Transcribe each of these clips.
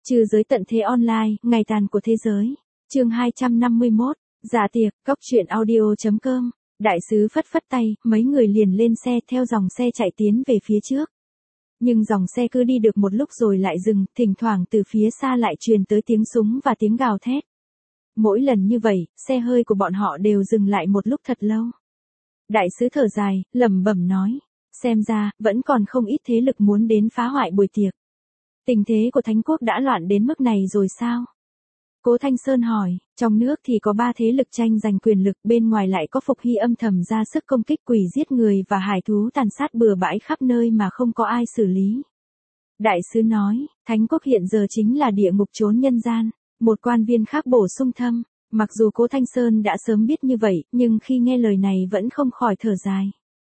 Trừ giới tận thế online, ngày tàn của thế giới. Chương 251, dạ tiệc, cốc truyện audio.com. Đại sứ phất phất tay, mấy người liền lên xe theo dòng xe chạy tiến về phía trước. Nhưng dòng xe cứ đi được một lúc rồi lại dừng, thỉnh thoảng từ phía xa lại truyền tới tiếng súng và tiếng gào thét. Mỗi lần như vậy, xe hơi của bọn họ đều dừng lại một lúc thật lâu. Đại sứ thở dài, lẩm bẩm nói, xem ra, vẫn còn không ít thế lực muốn đến phá hoại buổi tiệc. Tình thế của Thánh quốc đã loạn đến mức này rồi sao? Cố Thanh Sơn hỏi, trong nước thì có 3 thế lực tranh giành quyền lực, bên ngoài lại có Phục Hy âm thầm ra sức công kích quỷ giết người và hải thú tàn sát bừa bãi khắp nơi mà không có ai xử lý. Đại sứ nói, Thánh quốc hiện giờ chính là địa ngục chốn nhân gian. Một quan viên khác bổ sung thâm, mặc dù Cố Thanh Sơn đã sớm biết như vậy, nhưng khi nghe lời này vẫn không khỏi thở dài.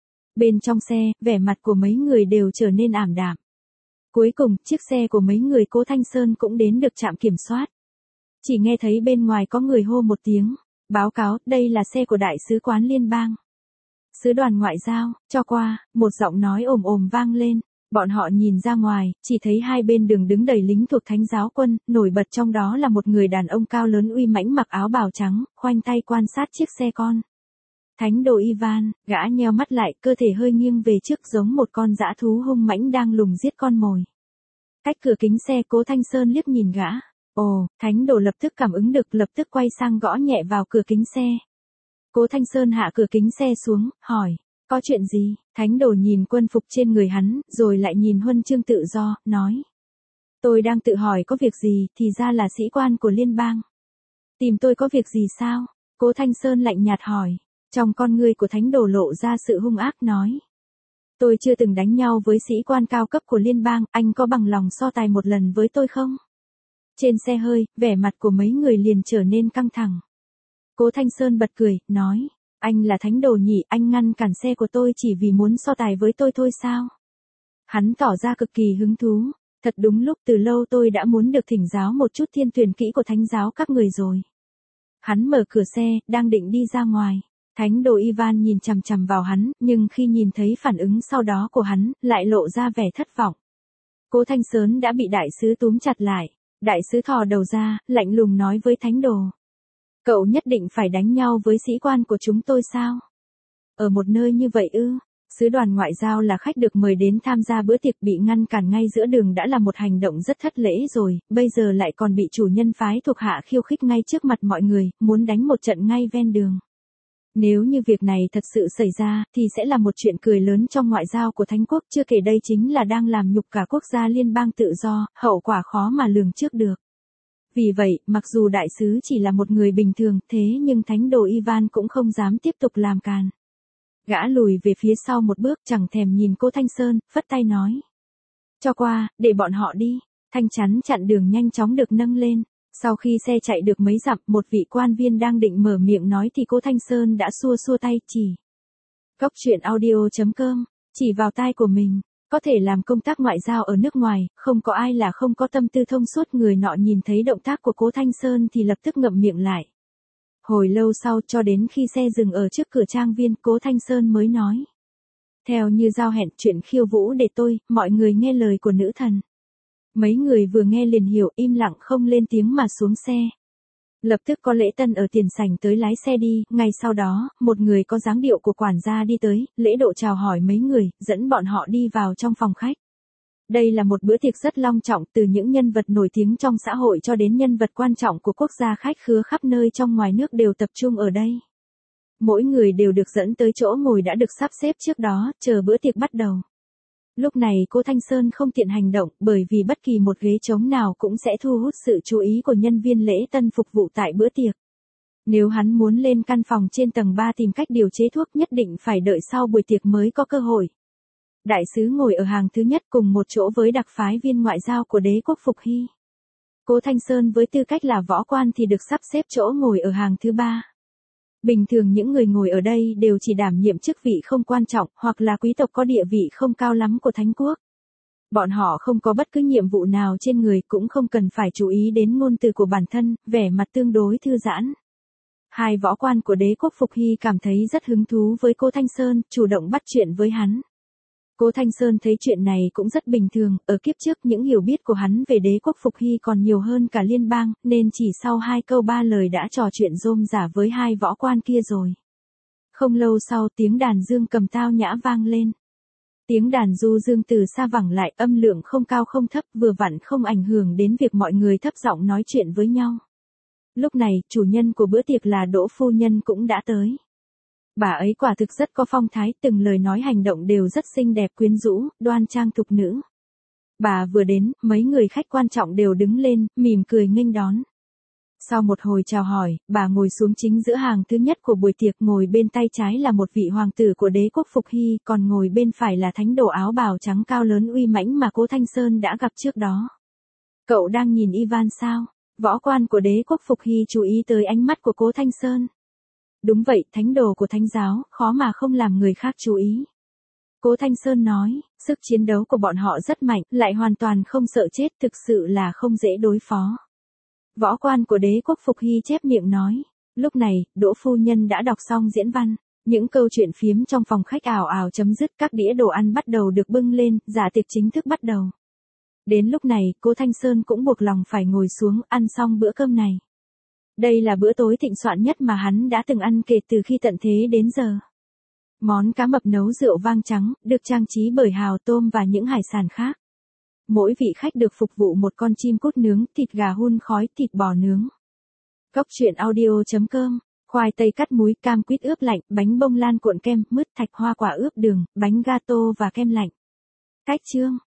Bên trong xe, vẻ mặt của mấy người đều trở nên ảm đạm. Cuối cùng, chiếc xe của mấy người Cố Thanh Sơn cũng đến được trạm kiểm soát. Chỉ nghe thấy bên ngoài có người hô một tiếng, báo cáo, đây là xe của Đại sứ quán liên bang. Sứ đoàn ngoại giao, cho qua, một giọng nói ồm ồm vang lên. Bọn họ nhìn ra ngoài, chỉ thấy hai bên đường đứng đầy lính thuộc Thánh giáo quân, nổi bật trong đó là một người đàn ông cao lớn uy mãnh mặc áo bào trắng, khoanh tay quan sát chiếc xe con. Thánh đồ Ivan, gã nheo mắt lại, cơ thể hơi nghiêng về trước giống một con dã thú hung mãnh đang lùng giết con mồi. Cách cửa kính xe, Cố Thanh Sơn liếc nhìn gã. Ồ, Thánh đồ lập tức cảm ứng được, lập tức quay sang gõ nhẹ vào cửa kính xe. Cố Thanh Sơn hạ cửa kính xe xuống, hỏi. Có chuyện gì? Thánh đồ nhìn quân phục trên người hắn, rồi lại nhìn huân chương tự do, nói. Tôi đang tự hỏi có việc gì, thì ra là sĩ quan của liên bang. Tìm tôi có việc gì sao? Cố Thanh Sơn lạnh nhạt hỏi. Trong con ngươi của thánh đồ lộ ra sự hung ác nói. Tôi chưa từng đánh nhau với sĩ quan cao cấp của liên bang, anh có bằng lòng so tài một lần với tôi không? Trên xe hơi, vẻ mặt của mấy người liền trở nên căng thẳng. Cố Thanh Sơn bật cười, nói. Anh là thánh đồ nhỉ, anh ngăn cản xe của tôi chỉ vì muốn so tài với tôi thôi sao? Hắn tỏ ra cực kỳ hứng thú. Thật đúng lúc từ lâu tôi đã muốn được thỉnh giáo một chút thiên tuyển kỹ của thánh giáo các người rồi. Hắn mở cửa xe, đang định đi ra ngoài. Thánh đồ Ivan nhìn chằm chằm vào hắn, nhưng khi nhìn thấy phản ứng sau đó của hắn, lại lộ ra vẻ thất vọng. Cố Thanh Sơn đã bị đại sứ túm chặt lại. Đại sứ thò đầu ra, lạnh lùng nói với thánh đồ. Cậu nhất định phải đánh nhau với sĩ quan của chúng tôi sao? Ở một nơi như vậy ư? Sứ đoàn ngoại giao là khách được mời đến tham gia bữa tiệc bị ngăn cản ngay giữa đường đã là một hành động rất thất lễ rồi, bây giờ lại còn bị chủ nhân phái thuộc hạ khiêu khích ngay trước mặt mọi người, muốn đánh một trận ngay ven đường. Nếu như việc này thật sự xảy ra, thì sẽ là một chuyện cười lớn trong ngoại giao của Thánh quốc, chưa kể đây chính là đang làm nhục cả quốc gia liên bang tự do, hậu quả khó mà lường trước được. Vì vậy, mặc dù đại sứ chỉ là một người bình thường, thế nhưng thánh đồ Ivan cũng không dám tiếp tục làm càn. Gã lùi về phía sau một bước, chẳng thèm nhìn Cố Thanh Sơn, phất tay nói. Cho qua, để bọn họ đi. Thanh chắn chặn đường nhanh chóng được nâng lên. Sau khi xe chạy được mấy dặm, một vị quan viên đang định mở miệng nói thì Cố Thanh Sơn đã xua xua tay chỉ. Cốc truyện audio.com, chỉ vào tai của mình. Có thể làm công tác ngoại giao ở nước ngoài, không có ai là không có tâm tư thông suốt. Người nọ nhìn thấy động tác của Cố Thanh Sơn thì lập tức ngậm miệng lại. Hồi lâu sau cho đến khi xe dừng ở trước cửa trang viên, Cố Thanh Sơn mới nói. Theo như giao hẹn chuyện khiêu vũ để tôi, mọi người nghe lời của nữ thần. Mấy người vừa nghe liền hiểu, im lặng không lên tiếng mà xuống xe. Lập tức có lễ tân ở tiền sảnh tới lái xe đi, ngay sau đó, một người có dáng điệu của quản gia đi tới, lễ độ chào hỏi mấy người, dẫn bọn họ đi vào trong phòng khách. Đây là một bữa tiệc rất long trọng, từ những nhân vật nổi tiếng trong xã hội cho đến nhân vật quan trọng của quốc gia, khách khứa khắp nơi trong ngoài nước đều tập trung ở đây. Mỗi người đều được dẫn tới chỗ ngồi đã được sắp xếp trước đó, chờ bữa tiệc bắt đầu. Lúc này Cố Thanh Sơn không tiện hành động, bởi vì bất kỳ một ghế trống nào cũng sẽ thu hút sự chú ý của nhân viên lễ tân phục vụ tại bữa tiệc. Nếu hắn muốn lên căn phòng trên tầng 3 tìm cách điều chế thuốc, nhất định phải đợi sau buổi tiệc mới có cơ hội. Đại sứ ngồi ở hàng thứ nhất cùng một chỗ với đặc phái viên ngoại giao của đế quốc Phục Hy. Cố Thanh Sơn với tư cách là võ quan thì được sắp xếp chỗ ngồi ở hàng thứ 3. Bình thường những người ngồi ở đây đều chỉ đảm nhiệm chức vị không quan trọng, hoặc là quý tộc có địa vị không cao lắm của Thánh quốc. Bọn họ không có bất cứ nhiệm vụ nào trên người, cũng không cần phải chú ý đến ngôn từ của bản thân, vẻ mặt tương đối thư giãn. Hai võ quan của đế quốc Phục Hy cảm thấy rất hứng thú với Cố Thanh Sơn, chủ động bắt chuyện với hắn. Cố Thanh Sơn thấy chuyện này cũng rất bình thường, ở kiếp trước những hiểu biết của hắn về đế quốc Phục Hy còn nhiều hơn cả liên bang, nên chỉ sau 2 câu 3 lời đã trò chuyện rôm rả với hai võ quan kia rồi. Không lâu sau tiếng đàn dương cầm tao nhã vang lên. Tiếng đàn du dương từ xa vẳng lại, âm lượng không cao không thấp, vừa vặn không ảnh hưởng đến việc mọi người thấp giọng nói chuyện với nhau. Lúc này, chủ nhân của bữa tiệc là Đỗ phu nhân cũng đã tới. Bà ấy quả thực rất có phong thái, từng lời nói hành động đều rất xinh đẹp quyến rũ, đoan trang thục nữ. Bà vừa đến, mấy người khách quan trọng đều đứng lên, mỉm cười nghênh đón. Sau một hồi chào hỏi, bà ngồi xuống chính giữa hàng thứ nhất của buổi tiệc, ngồi bên tay trái là một vị hoàng tử của đế quốc Phục Hy, còn ngồi bên phải là thánh đồ áo bào trắng cao lớn uy mãnh mà Cố Thanh Sơn đã gặp trước đó. Cậu đang nhìn Ivan sao? Võ quan của đế quốc Phục Hy chú ý tới ánh mắt của Cố Thanh Sơn. Đúng vậy, thánh đồ của thánh giáo, khó mà không làm người khác chú ý. Cố Thanh Sơn nói, sức chiến đấu của bọn họ rất mạnh, lại hoàn toàn không sợ chết, thực sự là không dễ đối phó. Võ quan của đế quốc Phục Hy chép miệng nói. Lúc này, Đỗ phu nhân đã đọc xong diễn văn. Những câu chuyện phiếm trong phòng khách ào ào chấm dứt, các đĩa đồ ăn bắt đầu được bưng lên, dạ tiệc chính thức bắt đầu. Đến lúc này, Cố Thanh Sơn cũng buộc lòng phải ngồi xuống ăn xong bữa cơm này. Đây là bữa tối thịnh soạn nhất mà hắn đã từng ăn kể từ khi tận thế đến giờ. Món cá mập nấu rượu vang trắng, được trang trí bởi hào tôm và những hải sản khác. Mỗi vị khách được phục vụ một con chim cút nướng, thịt gà hun khói, thịt bò nướng. Cốc truyện audio.com, khoai tây cắt múi, cam quýt ướp lạnh, bánh bông lan cuộn kem, mứt thạch hoa quả ướp đường, bánh gato và kem lạnh. Cách chương